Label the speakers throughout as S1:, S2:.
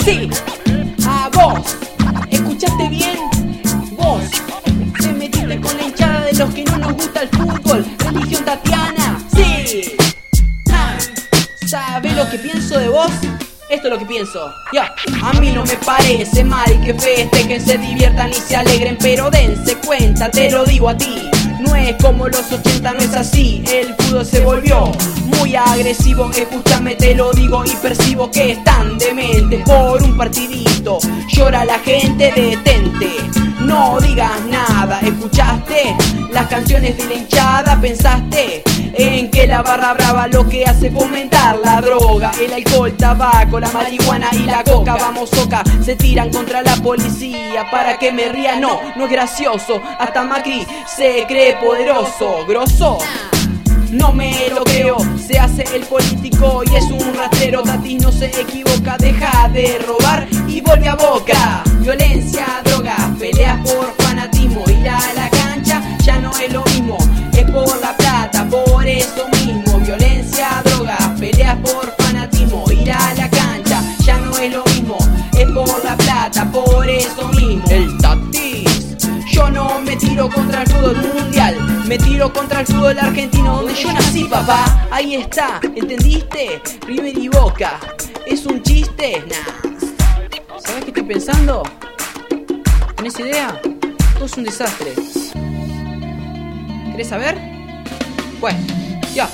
S1: Sí, a vos. ¿Escuchaste bien? Vos te metiste con la hinchada de los que no nos gusta el fútbol. Religión Tatiana. Sí. ¿Sabés lo que pienso de vos? Esto es lo que pienso. A mí no me parece mal que festejen, se diviertan y se alegren, pero dense cuenta, te lo digo a ti. No es como los 80, no es así. El fútbol se volvió muy agresivo. Escúchame, te lo digo y percibo que están dementes por un partidito. Llora la gente, detente, no digas nada. ¿Escuchaste las canciones de la hinchada? ¿Pensaste en que la barra brava lo que hace fomentar la droga, el alcohol, tabaco, la marihuana y la coca? Vamos, soca, se tiran contra la policía. Para que me ría, no es gracioso. Hasta Macri se cree poderoso, grosso. No me lo creo, se hace el político y es un rastrero. Tatis no se equivoca, deja de robar y vuelve a Boca. Violencia, droga, peleas por fanatismo. Ir a la cancha ya no es lo mismo, es por la plata, por eso mismo. Violencia, droga, peleas por fanatismo. Ir a la cancha ya no es lo mismo, es por la plata, por eso mismo. El Tatis, yo no me tiro contra el fútbol mundial, me tiro contra el fútbol argentino, donde yo nací, papá. Ahí está, ¿entendiste? River y Boca, ¿es un chiste? Nah. ¿Sabés qué estoy pensando? ¿Tenés idea? Todo es un desastre. ¿Querés saber? Bueno, ya.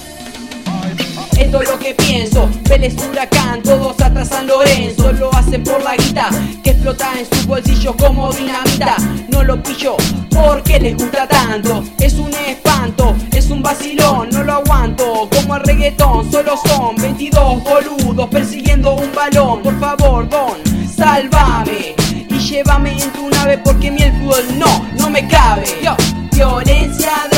S1: Esto es lo que pienso. Vélez, Huracán, todos atrás San Lorenzo. Lo hacen por la guita que explota en sus bolsillos como dinamita. No lo pillo porque les gusta tanto. Es un espanto, es un vacilón, no lo aguanto. Como el reggaetón, solo son 22 boludos persiguiendo un balón. Por favor, Don, sálvame y llévame en tu nave, porque a mí el fútbol no me cabe. Violencia,